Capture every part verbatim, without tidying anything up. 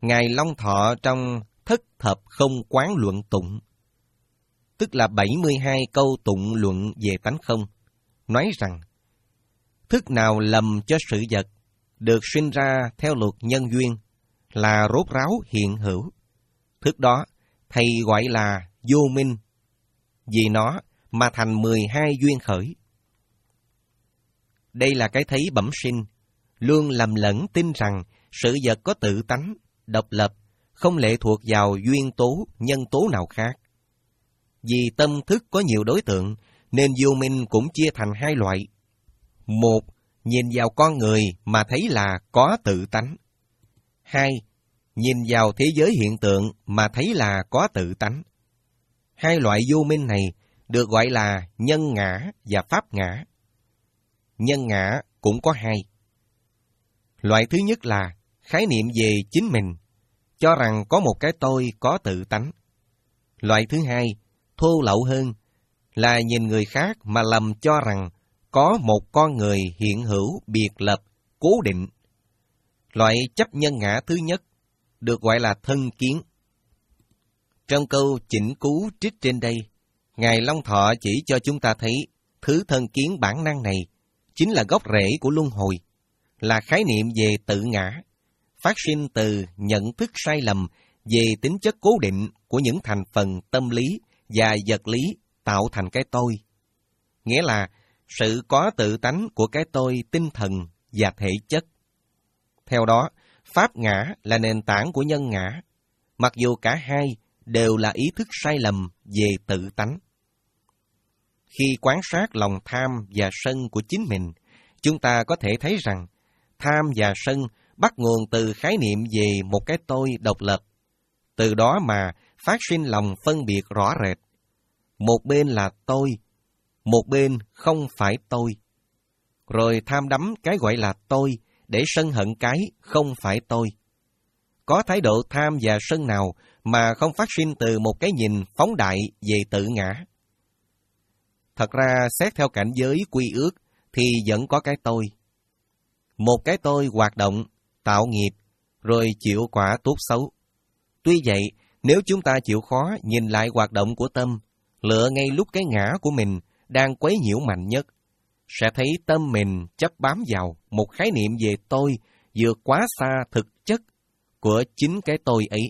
Ngài Long Thọ trong Thất Thập Không Quán Luận Tụng, tức là bảy mươi hai câu tụng luận về tánh không, nói rằng thức nào lầm cho sự vật được sinh ra theo luật nhân duyên là rốt ráo hiện hữu, thức đó thầy gọi là vô minh, vì nó mà thành mười hai duyên khởi. Đây là cái thấy bẩm sinh, luôn lầm lẫn tin rằng sự vật có tự tánh, độc lập, không lệ thuộc vào duyên tố, nhân tố nào khác. Vì tâm thức có nhiều đối tượng, nên vô minh cũng chia thành hai loại. Một, nhìn vào con người mà thấy là có tự tánh. Hai, nhìn vào thế giới hiện tượng mà thấy là có tự tánh. Hai loại vô minh này được gọi là nhân ngã và pháp ngã. Nhân ngã cũng có hai. Loại thứ nhất là khái niệm về chính mình, cho rằng có một cái tôi có tự tánh. Loại thứ hai, thô lậu hơn, là nhìn người khác mà lầm cho rằng có một con người hiện hữu biệt lập, cố định. Loại chấp nhân ngã thứ nhất được gọi là thân kiến. Trong câu chỉnh cú trích trên đây, Ngài Long Thọ chỉ cho chúng ta thấy thứ thân kiến bản năng này chính là gốc rễ của luân hồi, là khái niệm về tự ngã, phát sinh từ nhận thức sai lầm về tính chất cố định của những thành phần tâm lý và vật lý tạo thành cái tôi. Nghĩa là sự có tự tánh của cái tôi tinh thần và thể chất. Theo đó, pháp ngã là nền tảng của nhân ngã, mặc dù cả hai đều là ý thức sai lầm về tự tánh. Khi quan sát lòng tham và sân của chính mình, chúng ta có thể thấy rằng tham và sân bắt nguồn từ khái niệm về một cái tôi độc lập. Từ đó mà phát sinh lòng phân biệt rõ rệt. Một bên là tôi, một bên không phải tôi. Rồi tham đắm cái gọi là tôi để sân hận cái không phải tôi. Có thái độ tham và sân nào mà không phát sinh từ một cái nhìn phóng đại về tự ngã? Thật ra, xét theo cảnh giới quy ước thì vẫn có cái tôi. Một cái tôi hoạt động, tạo nghiệp, rồi chịu quả tốt xấu. Tuy vậy, nếu chúng ta chịu khó nhìn lại hoạt động của tâm, lựa ngay lúc cái ngã của mình đang quấy nhiễu mạnh nhất, sẽ thấy tâm mình chấp bám vào một khái niệm về tôi vượt quá xa thực chất của chính cái tôi ấy.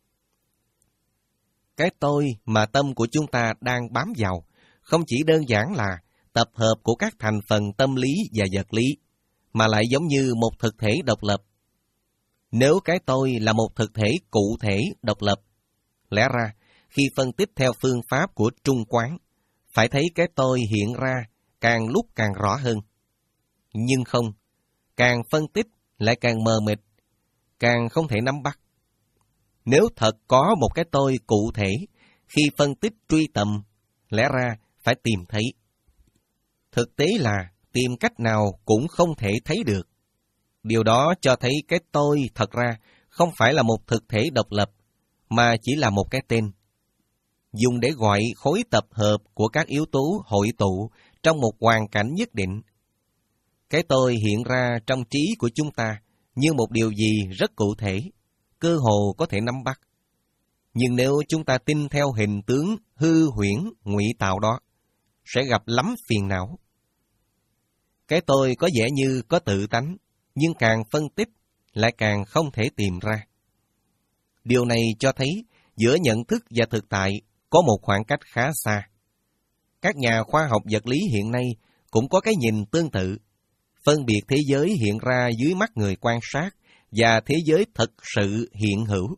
Cái tôi mà tâm của chúng ta đang bám vào không chỉ đơn giản là tập hợp của các thành phần tâm lý và vật lý, mà lại giống như một thực thể độc lập. Nếu cái tôi là một thực thể cụ thể độc lập, lẽ ra khi phân tích theo phương pháp của trung quán, phải thấy cái tôi hiện ra càng lúc càng rõ hơn. Nhưng không, càng phân tích lại càng mờ mịt, càng không thể nắm bắt. Nếu thật có một cái tôi cụ thể, khi phân tích truy tầm, lẽ ra phải tìm thấy. Thực tế là tìm cách nào cũng không thể thấy được. Điều đó cho thấy cái tôi thật ra không phải là một thực thể độc lập, mà chỉ là một cái tên, dùng để gọi khối tập hợp của các yếu tố hội tụ trong một hoàn cảnh nhất định. Cái tôi hiện ra trong trí của chúng ta như một điều gì rất cụ thể, cơ hồ có thể nắm bắt. Nhưng nếu chúng ta tin theo hình tướng hư huyễn ngụy tạo đó, sẽ gặp lắm phiền não. Cái tôi có vẻ như có tự tánh, nhưng càng phân tích lại càng không thể tìm ra. Điều này cho thấy giữa nhận thức và thực tại có một khoảng cách khá xa. Các nhà khoa học vật lý hiện nay cũng có cái nhìn tương tự, phân biệt thế giới hiện ra dưới mắt người quan sát và thế giới thực sự hiện hữu.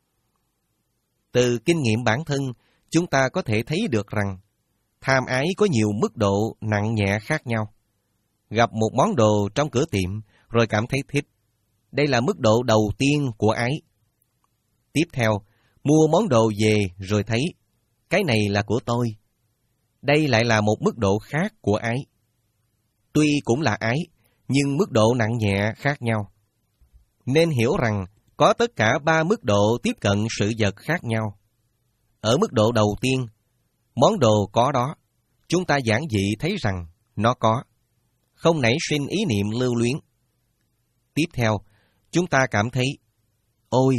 Từ kinh nghiệm bản thân, chúng ta có thể thấy được rằng tham ái có nhiều mức độ nặng nhẹ khác nhau. Gặp một món đồ trong cửa tiệm rồi cảm thấy thích. Đây là mức độ đầu tiên của ái. Tiếp theo, mua món đồ về rồi thấy, cái này là của tôi. Đây lại là một mức độ khác của ái. Tuy cũng là ái, nhưng mức độ nặng nhẹ khác nhau. Nên hiểu rằng có tất cả ba mức độ tiếp cận sự vật khác nhau. Ở mức độ đầu tiên, món đồ có đó, chúng ta giản dị thấy rằng nó có, không nảy sinh ý niệm lưu luyến. Tiếp theo, chúng ta cảm thấy, ôi,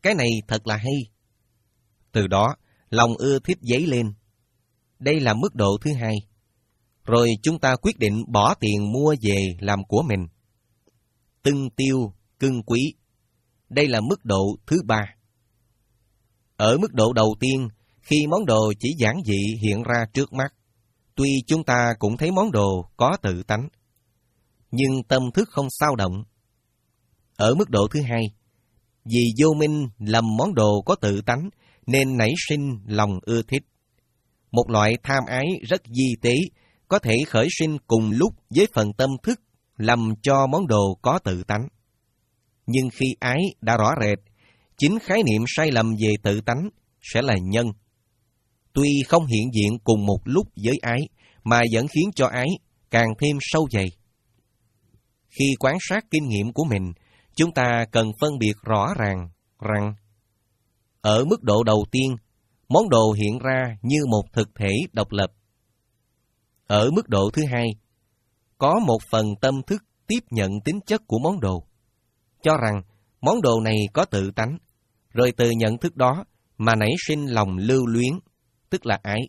cái này thật là hay. Từ đó, lòng ưa thích dấy lên. Đây là mức độ thứ hai. Rồi chúng ta quyết định bỏ tiền mua về làm của mình. Tưng tiêu, cưng quý. Đây là mức độ thứ ba. Ở mức độ đầu tiên, khi món đồ chỉ giản dị hiện ra trước mắt, tuy chúng ta cũng thấy món đồ có tự tánh, nhưng tâm thức không xao động. Ở mức độ thứ hai, vì vô minh lầm món đồ có tự tánh nên nảy sinh lòng ưa thích. Một loại tham ái rất di tế có thể khởi sinh cùng lúc với phần tâm thức lầm cho món đồ có tự tánh. Nhưng khi ái đã rõ rệt, chính khái niệm sai lầm về tự tánh sẽ là nhân. Tuy không hiện diện cùng một lúc với ái, mà vẫn khiến cho ái càng thêm sâu dày. Khi quan sát kinh nghiệm của mình, chúng ta cần phân biệt rõ ràng rằng ở mức độ đầu tiên, món đồ hiện ra như một thực thể độc lập. Ở mức độ thứ hai, có một phần tâm thức tiếp nhận tính chất của món đồ, cho rằng món đồ này có tự tánh, rồi từ nhận thức đó mà nảy sinh lòng lưu luyến, tức là ái.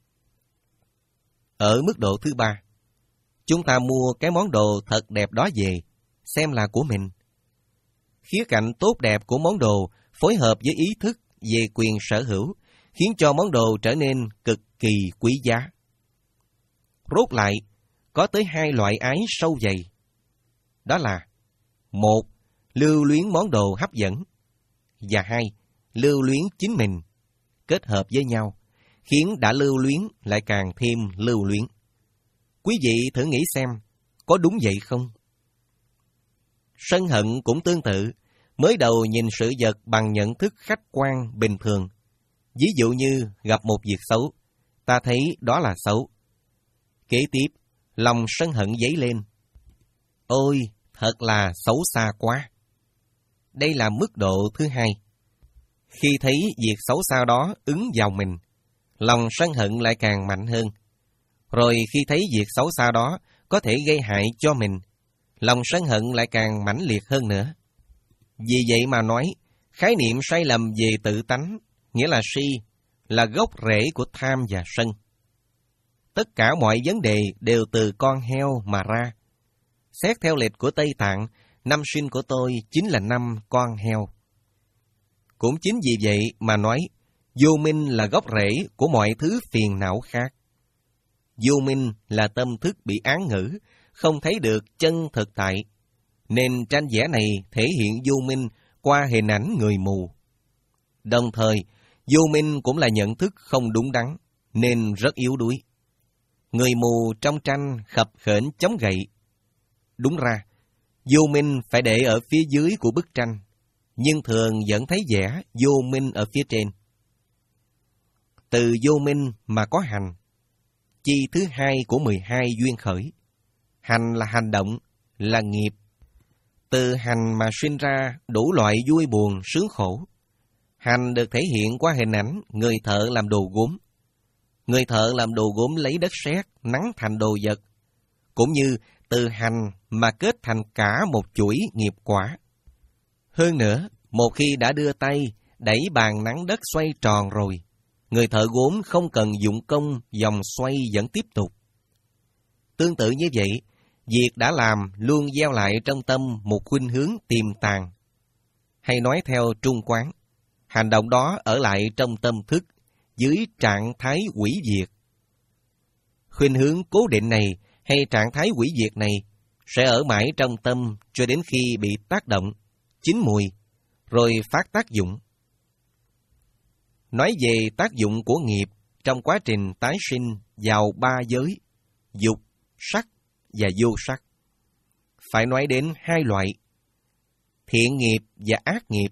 Ở mức độ thứ ba, chúng ta mua cái món đồ thật đẹp đó về, xem là của mình. Khía cạnh tốt đẹp của món đồ phối hợp với ý thức về quyền sở hữu, khiến cho món đồ trở nên cực kỳ quý giá. Rốt lại, có tới hai loại ái sâu dày. Đó là: một, lưu luyến món đồ hấp dẫn, và hai, lưu luyến chính mình, kết hợp với nhau, khiến đã lưu luyến lại càng thêm lưu luyến. Quý vị thử nghĩ xem, có đúng vậy không? Sân hận cũng tương tự, mới đầu nhìn sự vật bằng nhận thức khách quan bình thường. Ví dụ như gặp một việc xấu, ta thấy đó là xấu. Kế tiếp, lòng sân hận dấy lên. Ôi, thật là xấu xa quá. Đây là mức độ thứ hai. Khi thấy việc xấu xa đó ứng vào mình, lòng sân hận lại càng mạnh hơn. Rồi khi thấy việc xấu xa đó có thể gây hại cho mình, lòng sân hận lại càng mãnh liệt hơn nữa. Vì vậy mà nói, khái niệm sai lầm về tự tánh, nghĩa là si, là gốc rễ của tham và sân. Tất cả mọi vấn đề đều từ con heo mà ra. Xét theo lịch của Tây Tạng, năm sinh của tôi chính là năm con heo. Cũng chính vì vậy mà nói, vô minh là gốc rễ của mọi thứ phiền não khác. Vô minh là tâm thức bị án ngữ, không thấy được chân thực tại, nên tranh vẽ này thể hiện vô minh qua hình ảnh người mù. Đồng thời, vô minh cũng là nhận thức không đúng đắn, nên rất yếu đuối. Người mù trong tranh khập khểnh chống gậy. Đúng ra, vô minh phải để ở phía dưới của bức tranh, nhưng thường vẫn thấy vẻ vô minh ở phía trên. Từ vô minh mà có hành, chi thứ hai của mười hai duyên khởi. Hành là hành động, là nghiệp. Từ hành mà sinh ra đủ loại vui buồn, sướng khổ. Hành được thể hiện qua hình ảnh người thợ làm đồ gốm. Người thợ làm đồ gốm lấy đất sét nắn thành đồ vật. Cũng như từ hành mà kết thành cả một chuỗi nghiệp quả. Hơn nữa, một khi đã đưa tay, đẩy bàn nắn đất xoay tròn rồi, người thợ gốm không cần dụng công, vòng xoay vẫn tiếp tục. Tương tự như vậy, việc đã làm luôn gieo lại trong tâm một khuynh hướng tiềm tàng. Hay nói theo Trung Quán, hành động đó ở lại trong tâm thức, dưới trạng thái hủy diệt. Khuynh hướng cố định này hay trạng thái hủy diệt này sẽ ở mãi trong tâm cho đến khi bị tác động, chín mùi, rồi phát tác dụng. Nói về tác dụng của nghiệp trong quá trình tái sinh vào ba giới, dục, sắc và vô sắc, phải nói đến hai loại, thiện nghiệp và ác nghiệp.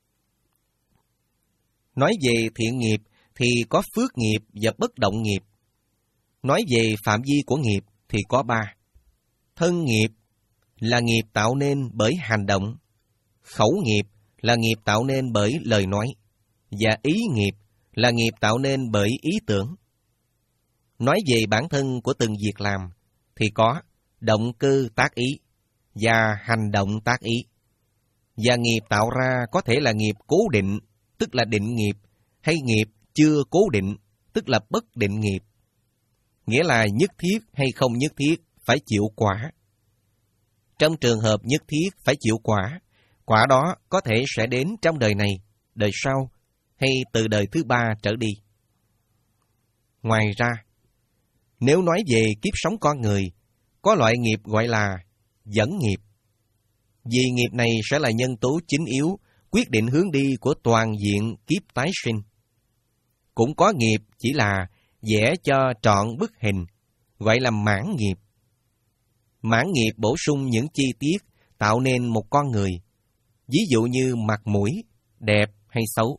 Nói về thiện nghiệp thì có phước nghiệp và bất động nghiệp. Nói về phạm vi của nghiệp thì có ba. Thân nghiệp là nghiệp tạo nên bởi hành động, khẩu nghiệp là nghiệp tạo nên bởi lời nói, và ý nghiệp là nghiệp tạo nên bởi ý tưởng. Nói về bản thân của từng việc làm thì có động cơ tác ý và hành động tác ý. Và nghiệp tạo ra có thể là nghiệp cố định, tức là định nghiệp, hay nghiệp chưa cố định, tức là bất định nghiệp. Nghĩa là nhất thiết hay không nhất thiết phải chịu quả. Trong trường hợp nhất thiết phải chịu quả, quả đó có thể sẽ đến trong đời này, đời sau, hay từ đời thứ ba trở đi. Ngoài ra, nếu nói về kiếp sống con người, có loại nghiệp gọi là dẫn nghiệp. Vì nghiệp này sẽ là nhân tố chính yếu, quyết định hướng đi của toàn diện kiếp tái sinh. Cũng có nghiệp chỉ là vẽ cho trọn bức hình, gọi là mãn nghiệp. Mãn nghiệp bổ sung những chi tiết tạo nên một con người, ví dụ như mặt mũi, đẹp hay xấu.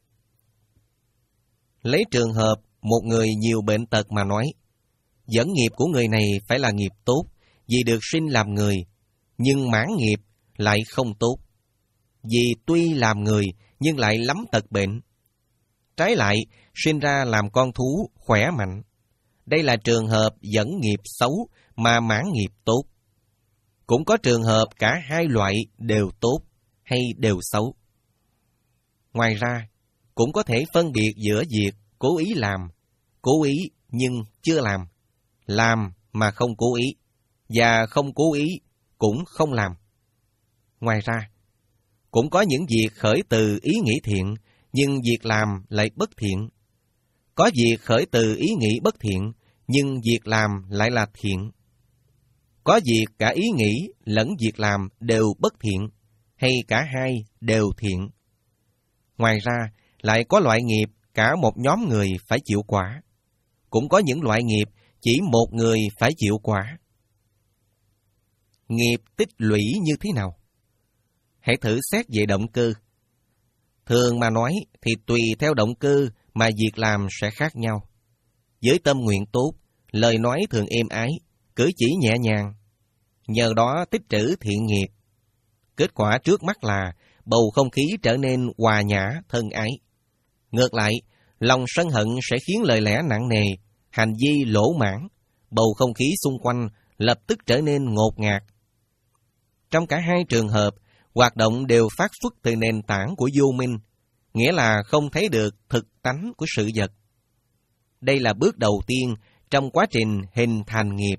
Lấy trường hợp một người nhiều bệnh tật mà nói, dẫn nghiệp của người này phải là nghiệp tốt, vì được sinh làm người, nhưng mãn nghiệp lại không tốt, vì tuy làm người nhưng lại lắm tật bệnh. Trái lại, sinh ra làm con thú khỏe mạnh. Đây là trường hợp dẫn nghiệp xấu mà mãn nghiệp tốt. Cũng có trường hợp cả hai loại đều tốt hay đều xấu. Ngoài ra, cũng có thể phân biệt giữa việc cố ý làm, cố ý nhưng chưa làm, làm mà không cố ý, và không cố ý cũng không làm. Ngoài ra, cũng có những việc khởi từ ý nghĩ thiện, nhưng việc làm lại bất thiện. Có việc khởi từ ý nghĩ bất thiện, nhưng việc làm lại là thiện. Có việc cả ý nghĩ lẫn việc làm đều bất thiện, hay cả hai đều thiện. Ngoài ra, lại có loại nghiệp cả một nhóm người phải chịu quả. Cũng có những loại nghiệp chỉ một người phải chịu quả. Nghiệp tích lũy như thế nào? Hãy thử xét về động cơ. Thường mà nói thì tùy theo động cơ mà việc làm sẽ khác nhau. Với tâm nguyện tốt, lời nói thường êm ái, cử chỉ nhẹ nhàng, nhờ đó tích trữ thiện nghiệp. Kết quả trước mắt là bầu không khí trở nên hòa nhã, thân ái. Ngược lại, lòng sân hận sẽ khiến lời lẽ nặng nề, hành vi lỗ mãn, bầu không khí xung quanh lập tức trở nên ngột ngạt. Trong cả hai trường hợp, hoạt động đều phát xuất từ nền tảng của vô minh, nghĩa là không thấy được thực tánh của sự vật. Đây là bước đầu tiên trong quá trình hình thành nghiệp.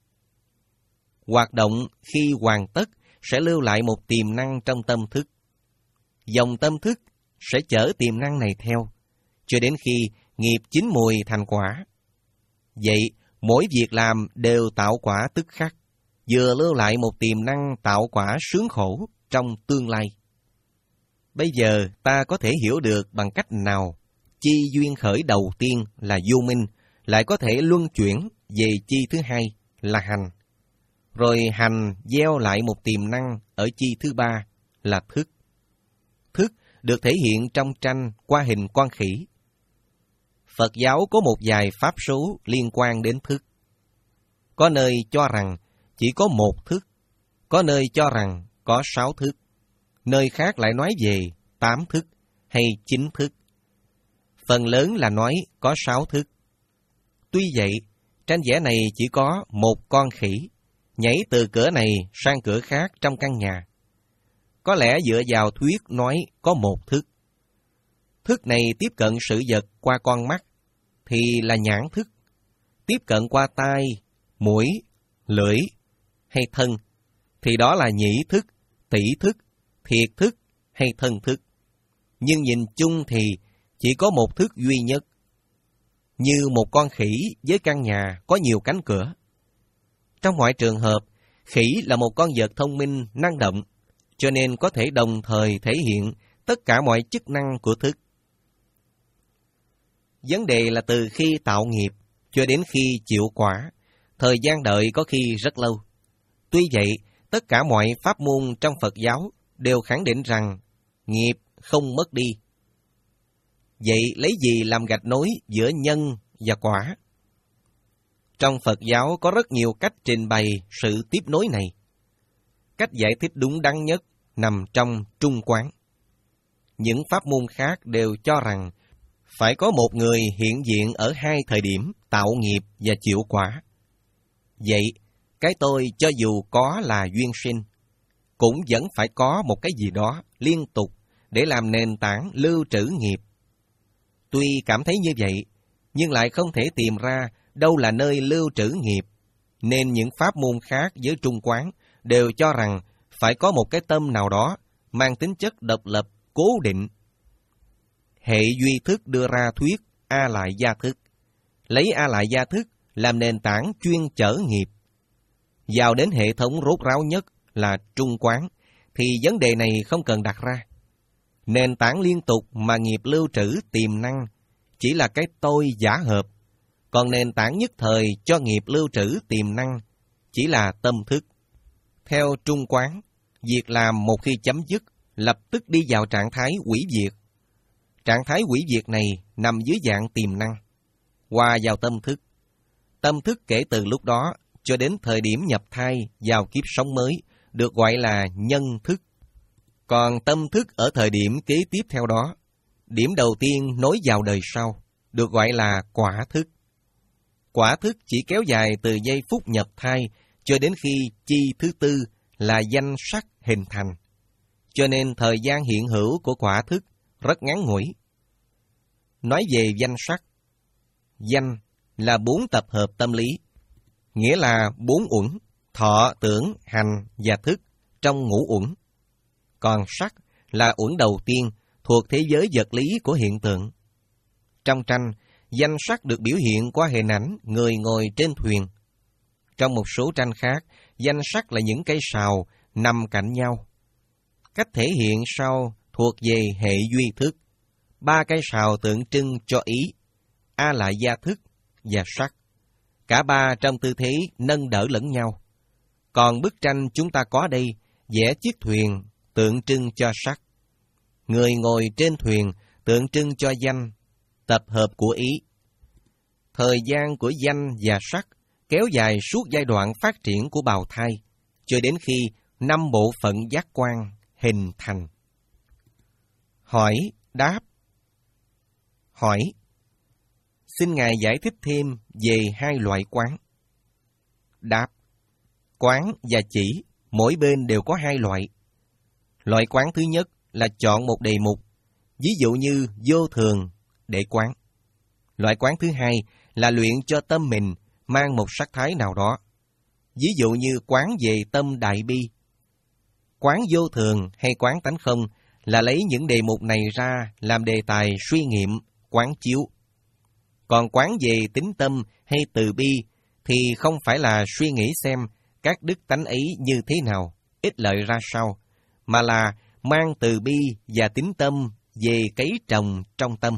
Hoạt động khi hoàn tất sẽ lưu lại một tiềm năng trong tâm thức. Dòng tâm thức sẽ chở tiềm năng này theo, cho đến khi nghiệp chín mùi thành quả. Vậy, mỗi việc làm đều tạo quả tức khắc, vừa lưu lại một tiềm năng tạo quả sướng khổ trong tương lai. Bây giờ ta có thể hiểu được bằng cách nào chi duyên khởi đầu tiên là vô minh lại có thể luân chuyển về chi thứ hai là hành. Rồi hành gieo lại một tiềm năng ở chi thứ ba là thức. Thức được thể hiện trong tranh qua hình con khỉ. Phật giáo có một vài pháp số liên quan đến thức. Có nơi cho rằng chỉ có một thức, có nơi cho rằng có sáu thức, nơi khác lại nói về tám thức hay chín thức. Phần lớn là nói có sáu thức. Tuy vậy, tranh vẽ này chỉ có một con khỉ, nhảy từ cửa này sang cửa khác trong căn nhà. Có lẽ dựa vào thuyết nói có một thức. Thức này tiếp cận sự vật qua con mắt, thì là nhãn thức. Tiếp cận qua tai, mũi, lưỡi hay thân, thì đó là nhĩ thức, tỷ thức, thiệt thức hay thân thức. Nhưng nhìn chung thì chỉ có một thức duy nhất. Như một con khỉ với căn nhà có nhiều cánh cửa. Trong mọi trường hợp, khỉ là một con vật thông minh, năng động, cho nên có thể đồng thời thể hiện tất cả mọi chức năng của thức. Vấn đề là từ khi tạo nghiệp cho đến khi chịu quả, thời gian đợi có khi rất lâu. Tuy vậy, tất cả mọi pháp môn trong Phật giáo đều khẳng định rằng nghiệp không mất đi. Vậy lấy gì làm gạch nối giữa nhân và quả? Trong Phật giáo có rất nhiều cách trình bày sự tiếp nối này. Cách giải thích đúng đắn nhất nằm trong trung quán. Những pháp môn khác đều cho rằng phải có một người hiện diện ở hai thời điểm tạo nghiệp và chịu quả. Vậy, cái tôi cho dù có là duyên sinh, cũng vẫn phải có một cái gì đó liên tục để làm nền tảng lưu trữ nghiệp. Tuy cảm thấy như vậy, nhưng lại không thể tìm ra đâu là nơi lưu trữ nghiệp, nên những pháp môn khác với Trung Quán đều cho rằng phải có một cái tâm nào đó mang tính chất độc lập, cố định. Hệ duy thức đưa ra thuyết A Lại Gia Thức, lấy A Lại Gia Thức làm nền tảng chuyên chở nghiệp. Vào đến hệ thống rốt ráo nhất là Trung Quán, thì vấn đề này không cần đặt ra. Nền tảng liên tục mà nghiệp lưu trữ tiềm năng chỉ là cái tôi giả hợp, còn nền tảng nhất thời cho nghiệp lưu trữ tiềm năng chỉ là tâm thức. Theo Trung Quán, việc làm một khi chấm dứt, lập tức đi vào trạng thái hủy diệt. Trạng thái hủy diệt này nằm dưới dạng tiềm năng, hòa vào tâm thức. Tâm thức kể từ lúc đó cho đến thời điểm nhập thai vào kiếp sống mới được gọi là nhân thức. Còn tâm thức ở thời điểm kế tiếp theo đó, điểm đầu tiên nối vào đời sau, được gọi là quả thức. Quả thức chỉ kéo dài từ giây phút nhập thai cho đến khi chi thứ tư là danh sắc hình thành. Cho nên thời gian hiện hữu của quả thức rất ngắn ngủi. Nói về danh sắc, danh là bốn tập hợp tâm lý, nghĩa là bốn uẩn, thọ, tưởng, hành và thức trong ngũ uẩn. Còn sắc là uẩn đầu tiên thuộc thế giới vật lý của hiện tượng. Trong tranh, danh sắc được biểu hiện qua hình ảnh người ngồi trên thuyền. Trong một số tranh khác, danh sắc là những cây sào nằm cạnh nhau. Cách thể hiện sau thuộc về hệ duy thức. Ba cây sào tượng trưng cho ý, A Lại Gia Thức và sắc. Cả ba trong tư thế nâng đỡ lẫn nhau. Còn bức tranh chúng ta có đây vẽ chiếc thuyền tượng trưng cho sắc. Người ngồi trên thuyền tượng trưng cho danh, tập hợp của ý. Thời gian của danh và sắc kéo dài suốt giai đoạn phát triển của bào thai, cho đến khi năm bộ phận giác quan hình thành. Hỏi, đáp. Hỏi: xin Ngài giải thích thêm về hai loại quán. Đáp: quán và chỉ, mỗi bên đều có hai loại. Loại quán thứ nhất là chọn một đề mục, ví dụ như vô thường, để quán. Loại quán thứ hai là luyện cho tâm mình mang một sắc thái nào đó, ví dụ như quán về tâm đại bi. Quán vô thường hay quán tánh không là lấy những đề mục này ra làm đề tài suy nghiệm, quán chiếu. Còn quán về tính tâm hay từ bi thì không phải là suy nghĩ xem các đức tánh ấy như thế nào, ích lợi ra sao, mà là mang từ bi và tính tâm về cấy trồng trong tâm.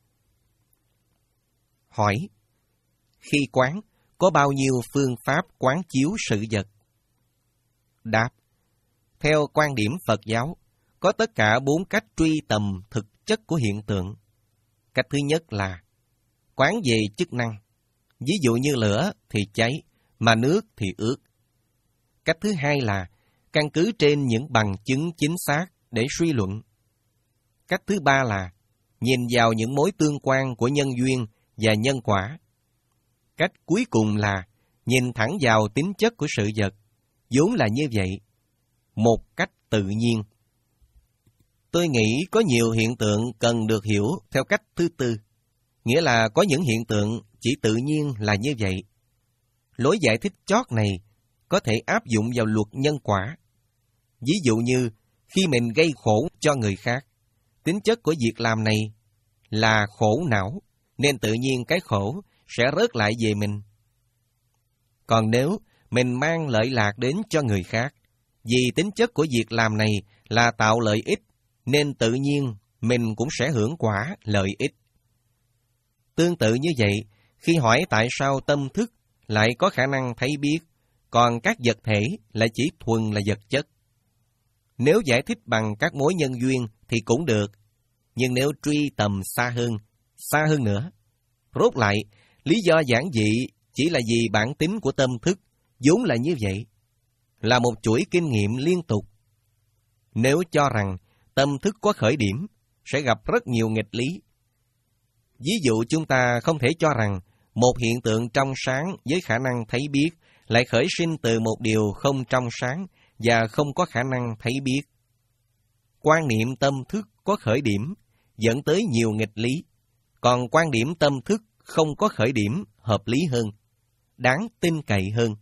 Hỏi: khi quán, có bao nhiêu phương pháp quán chiếu sự vật? Đáp: theo quan điểm Phật giáo, có tất cả bốn cách truy tầm thực chất của hiện tượng. Cách thứ nhất là quán về chức năng, ví dụ như lửa thì cháy, mà nước thì ướt. Cách thứ hai là căn cứ trên những bằng chứng chính xác để suy luận. Cách thứ ba là nhìn vào những mối tương quan của nhân duyên và nhân quả. Cách cuối cùng là nhìn thẳng vào tính chất của sự vật, vốn là như vậy, một cách tự nhiên. Tôi nghĩ có nhiều hiện tượng cần được hiểu theo cách thứ tư, nghĩa là có những hiện tượng chỉ tự nhiên là như vậy. Lối giải thích chót này có thể áp dụng vào luật nhân quả. Ví dụ như khi mình gây khổ cho người khác, tính chất của việc làm này là khổ não, nên tự nhiên cái khổ sẽ rớt lại về mình. Còn nếu mình mang lợi lạc đến cho người khác, vì tính chất của việc làm này là tạo lợi ích, nên tự nhiên mình cũng sẽ hưởng quả lợi ích. Tương tự như vậy, khi hỏi tại sao tâm thức lại có khả năng thấy biết, còn các vật thể lại chỉ thuần là vật chất. Nếu giải thích bằng các mối nhân duyên thì cũng được, nhưng nếu truy tầm xa hơn, xa hơn nữa, rốt lại, lý do giản dị chỉ là vì bản tính của tâm thức, vốn là như vậy, là một chuỗi kinh nghiệm liên tục. Nếu cho rằng tâm thức có khởi điểm, sẽ gặp rất nhiều nghịch lý. Ví dụ chúng ta không thể cho rằng một hiện tượng trong sáng với khả năng thấy biết lại khởi sinh từ một điều không trong sáng và không có khả năng thấy biết. Quan niệm tâm thức có khởi điểm dẫn tới nhiều nghịch lý, còn quan điểm tâm thức không có khởi điểm hợp lý hơn, đáng tin cậy hơn.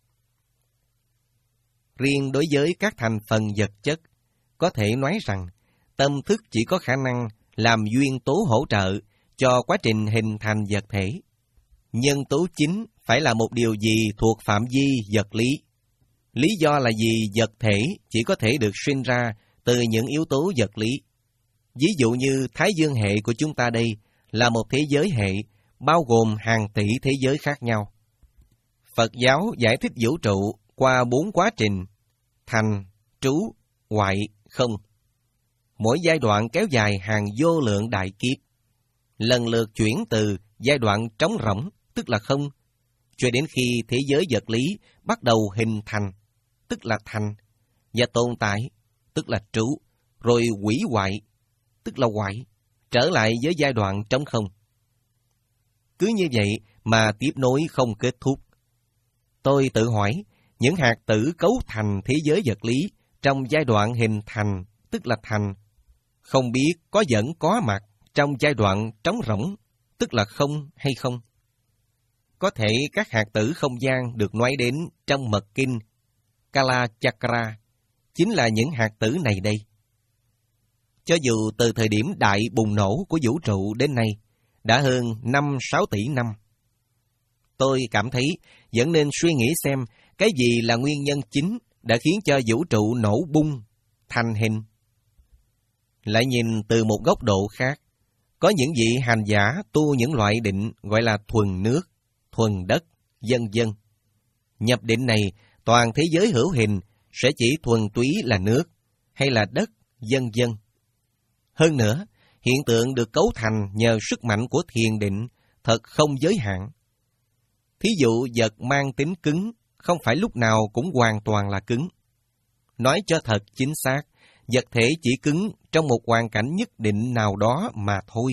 Riêng đối với các thành phần vật chất, có thể nói rằng tâm thức chỉ có khả năng làm duyên tố hỗ trợ cho quá trình hình thành vật thể. Nhân tố chính phải là một điều gì thuộc phạm vi vật lý. Lý do là vì vật thể chỉ có thể được sinh ra từ những yếu tố vật lý. Ví dụ như Thái Dương hệ của chúng ta đây là một thế giới hệ, bao gồm hàng tỷ thế giới khác nhau. Phật giáo giải thích vũ trụ qua bốn quá trình: thành, trú, hoại, không. Mỗi giai đoạn kéo dài hàng vô lượng đại kiếp, lần lượt chuyển từ giai đoạn trống rỗng, tức là không, cho đến khi thế giới vật lý bắt đầu hình thành, tức là thành, và tồn tại, tức là trú, rồi hủy hoại, tức là hoại, trở lại với giai đoạn trống không. Cứ như vậy mà tiếp nối không kết thúc. Tôi tự hỏi, những hạt tử cấu thành thế giới vật lý trong giai đoạn hình thành, tức là thành, không biết có vẫn có mặt trong giai đoạn trống rỗng, tức là không hay không? Có thể các hạt tử không gian được nói đến trong mật kinh Kala Chakra chính là những hạt tử này đây. Cho dù từ thời điểm đại bùng nổ của vũ trụ đến nay đã hơn năm sáu tỷ năm, tôi cảm thấy vẫn nên suy nghĩ xem cái gì là nguyên nhân chính đã khiến cho vũ trụ nổ bung, thành hình. Lại nhìn từ một góc độ khác, có những vị hành giả tu những loại định gọi là thuần nước, thuần đất, vân vân. Nhập định này, toàn thế giới hữu hình sẽ chỉ thuần túy là nước, hay là đất, vân vân. Hơn nữa, hiện tượng được cấu thành nhờ sức mạnh của thiền định thật không giới hạn. Thí dụ vật mang tính cứng, không phải lúc nào cũng hoàn toàn là cứng. Nói cho thật chính xác, vật thể chỉ cứng trong một hoàn cảnh nhất định nào đó mà thôi.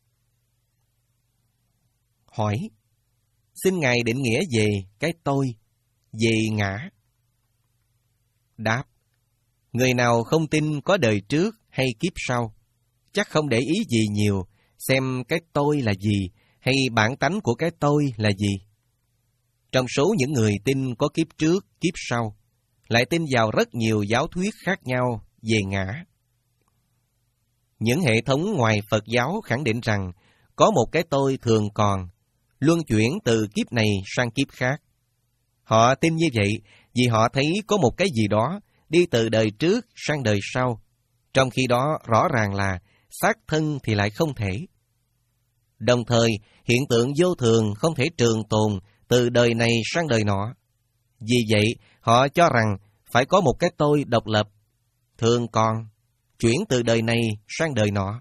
Hỏi: xin Ngài định nghĩa về cái tôi, về ngã. Đáp: người nào không tin có đời trước hay kiếp sau, chắc không để ý gì nhiều xem cái tôi là gì hay bản tánh của cái tôi là gì. Trong số những người tin có kiếp trước, kiếp sau, lại tin vào rất nhiều giáo thuyết khác nhau về ngã. Những hệ thống ngoài Phật giáo khẳng định rằng có một cái tôi thường còn, luân chuyển từ kiếp này sang kiếp khác. Họ tin như vậy vì họ thấy có một cái gì đó đi từ đời trước sang đời sau, trong khi đó rõ ràng là xác thân thì lại không thể. Đồng thời, hiện tượng vô thường không thể trường tồn từ đời này sang đời nọ. Vì vậy, họ cho rằng phải có một cái tôi độc lập, thường còn, chuyển từ đời này sang đời nọ.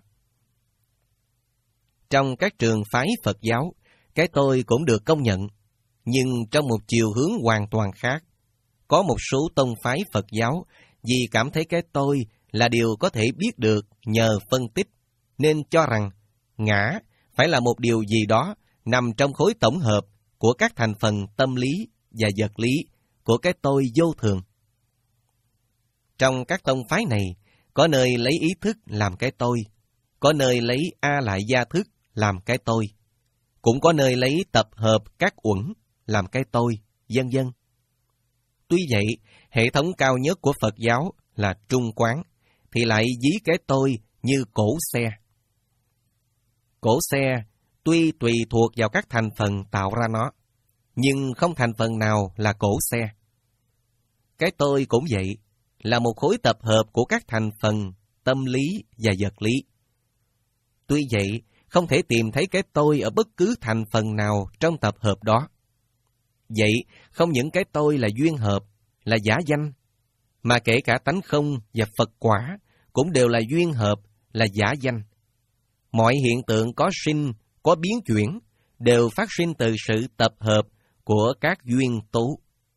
Trong các trường phái Phật giáo, cái tôi cũng được công nhận, nhưng trong một chiều hướng hoàn toàn khác. Có một số tông phái Phật giáo vì cảm thấy cái tôi là điều có thể biết được nhờ phân tích, nên cho rằng ngã phải là một điều gì đó nằm trong khối tổng hợp của các thành phần tâm lý và vật lý của cái tôi vô thường. Trong các tông phái này, có nơi lấy ý thức làm cái tôi, có nơi lấy A lại gia thức làm cái tôi, cũng có nơi lấy tập hợp các uẩn làm cái tôi, vân vân. Tuy vậy, hệ thống cao nhất của Phật giáo là Trung Quán, thì lại ví cái tôi như cổ xe. Cổ xe tuy tùy thuộc vào các thành phần tạo ra nó, nhưng không thành phần nào là cổ xe. Cái tôi cũng vậy, là một khối tập hợp của các thành phần tâm lý và vật lý. Tuy vậy, không thể tìm thấy cái tôi ở bất cứ thành phần nào trong tập hợp đó. Vậy, không những cái tôi là duyên hợp, là giả danh, mà kể cả tánh không và Phật quả cũng đều là duyên hợp, là giả danh. Mọi hiện tượng có sinh, có biến chuyển, đều phát sinh từ sự tập hợp của các duyên tố.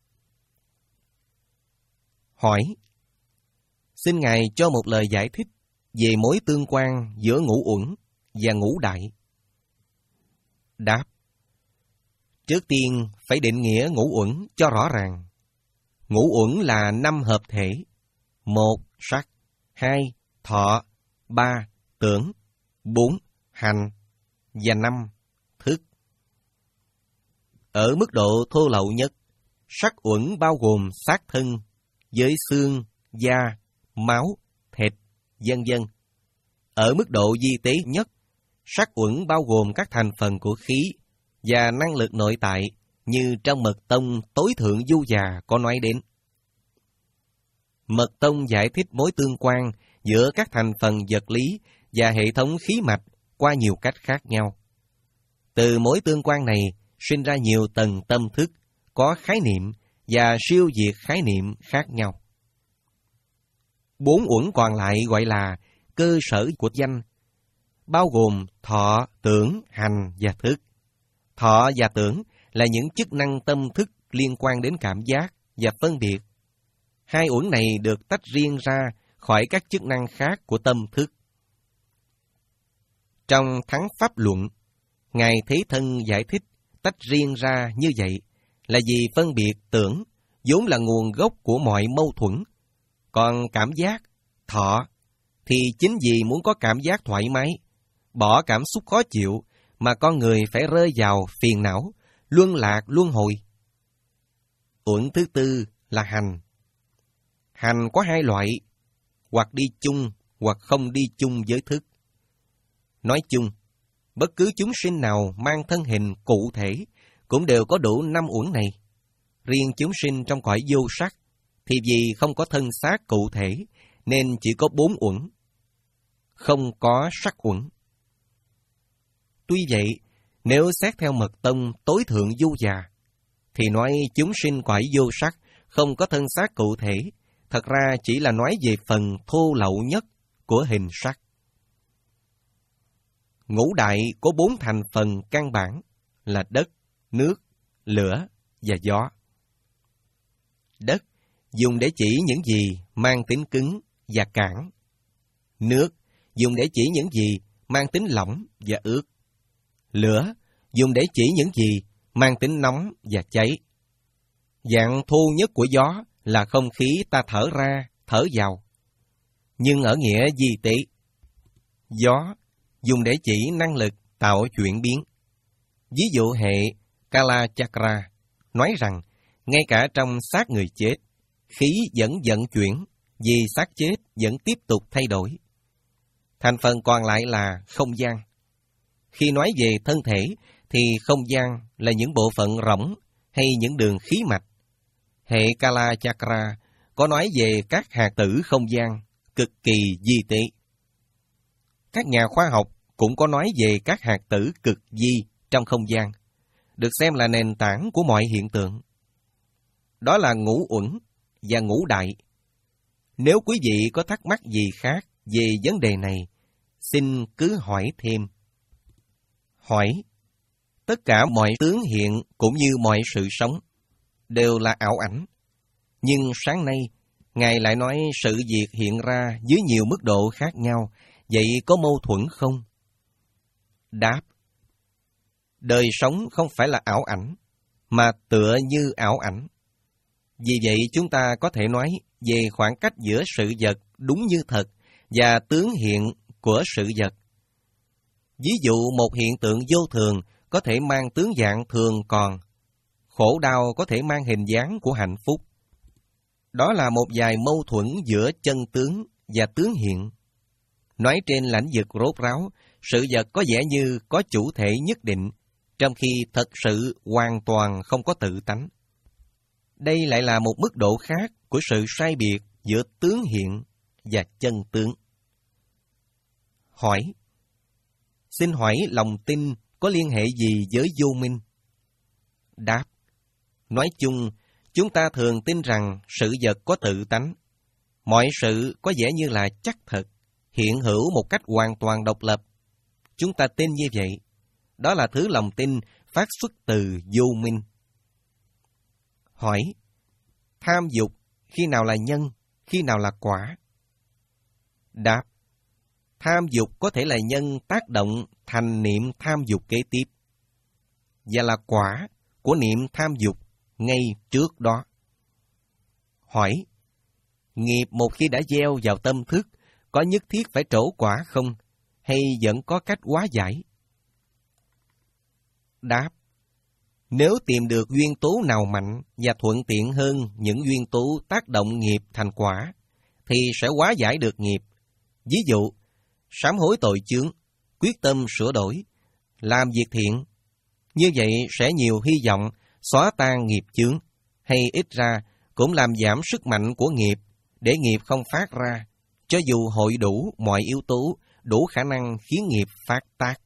Hỏi: xin Ngài cho một lời giải thích về mối tương quan giữa ngũ uẩn và ngũ đại. Đáp: trước tiên phải định nghĩa ngũ uẩn cho rõ ràng. Ngũ uẩn là năm hợp thể. Một, sắc. Hai, thọ. Ba, tưởng. Bốn, hành. Và năm, thức. Ở mức độ thô lậu nhất, sắc uẩn bao gồm xác thân, với xương, da, máu, thịt, vân vân. Ở mức độ vi tế nhất, sắc uẩn bao gồm các thành phần của khí và năng lực nội tại như trong Mật Tông tối thượng Du Già có nói đến. Mật Tông giải thích mối tương quan giữa các thành phần vật lý và hệ thống khí mạch qua nhiều cách khác nhau. Từ mối tương quan này sinh ra nhiều tầng tâm thức, có khái niệm và siêu việt khái niệm khác nhau. Bốn uẩn còn lại gọi là cơ sở của danh, bao gồm thọ, tưởng, hành và thức. Thọ và tưởng là những chức năng tâm thức liên quan đến cảm giác và phân biệt. Hai uẩn này được tách riêng ra khỏi các chức năng khác của tâm thức. Trong Thắng Pháp Luận, Ngài Thế Thân giải thích tách riêng ra như vậy là vì phân biệt tưởng vốn là nguồn gốc của mọi mâu thuẫn, còn cảm giác, thọ, thì chính vì muốn có cảm giác thoải mái, bỏ cảm xúc khó chịu mà con người phải rơi vào phiền não, luân lạc luân hồi. Uẩn thứ tư là hành. Hành có hai loại, hoặc đi chung hoặc không đi chung với thức. Nói chung, bất cứ chúng sinh nào mang thân hình cụ thể cũng đều có đủ năm uẩn này. Riêng chúng sinh trong cõi vô sắc thì vì không có thân xác cụ thể nên chỉ có bốn uẩn, không có sắc uẩn. Tuy vậy, nếu xét theo Mật Tông tối thượng Du Già, thì nói chúng sinh cõi vô sắc không có thân xác cụ thể, thật ra chỉ là nói về phần thô lậu nhất của hình sắc. Ngũ đại có bốn thành phần căn bản là đất, nước, lửa và gió. Đất dùng để chỉ những gì mang tính cứng và cản. Nước dùng để chỉ những gì mang tính lỏng và ướt. Lửa dùng để chỉ những gì mang tính nóng và cháy. Dạng thô nhất của gió là không khí ta thở ra, thở vào. Nhưng ở nghĩa vi tế, gió dùng để chỉ năng lực tạo chuyển biến. Ví dụ hệ Kala Chakra nói rằng ngay cả trong xác người chết, khí vẫn vận chuyển vì xác chết vẫn tiếp tục thay đổi. Thành phần còn lại là không gian. Khi nói về thân thể thì không gian là những bộ phận rỗng hay những đường khí mạch. Hệ Kala Chakra có nói về các hạt tử không gian cực kỳ vi tế. Các nhà khoa học cũng có nói về các hạt tử cực vi trong không gian, được xem là nền tảng của mọi hiện tượng. Đó là ngũ uẩn và ngũ đại. Nếu quý vị có thắc mắc gì khác về vấn đề này, xin cứ hỏi thêm. Hỏi: tất cả mọi tướng hiện cũng như mọi sự sống đều là ảo ảnh. Nhưng sáng nay, Ngài lại nói sự việc hiện ra dưới nhiều mức độ khác nhau, vậy có mâu thuẫn không? Đáp: đời sống không phải là ảo ảnh, mà tựa như ảo ảnh. Vì vậy chúng ta có thể nói về khoảng cách giữa sự vật đúng như thật và tướng hiện của sự vật. Ví dụ một hiện tượng vô thường có thể mang tướng dạng thường còn, khổ đau có thể mang hình dáng của hạnh phúc. Đó là một vài mâu thuẫn giữa chân tướng và tướng hiện. Nói trên lãnh vực rốt ráo, sự vật có vẻ như có chủ thể nhất định, trong khi thật sự hoàn toàn không có tự tánh. Đây lại là một mức độ khác của sự sai biệt giữa tướng hiện và chân tướng. Hỏi: xin hỏi lòng tin có liên hệ gì với vô minh? Đáp: nói chung, chúng ta thường tin rằng sự vật có tự tánh. Mọi sự có vẻ như là chắc thật, hiện hữu một cách hoàn toàn độc lập. Chúng ta tin như vậy. Đó là thứ lòng tin phát xuất từ vô minh. Hỏi: tham dục khi nào là nhân, khi nào là quả? Đáp: tham dục có thể là nhân tác động thành niệm tham dục kế tiếp, và là quả của niệm tham dục ngay trước đó. Hỏi, nghiệp một khi đã gieo vào tâm thức, có nhất thiết phải trổ quả không? Hay vẫn có cách hóa giải? Đáp, nếu tìm được duyên tố nào mạnh và thuận tiện hơn những duyên tố tác động nghiệp thành quả, thì sẽ hóa giải được nghiệp. Ví dụ, sám hối tội chướng, quyết tâm sửa đổi, làm việc thiện. Như vậy sẽ nhiều hy vọng xóa tan nghiệp chướng, hay ít ra cũng làm giảm sức mạnh của nghiệp, để nghiệp không phát ra, cho dù hội đủ mọi yếu tố đủ khả năng khiến nghiệp phát tác.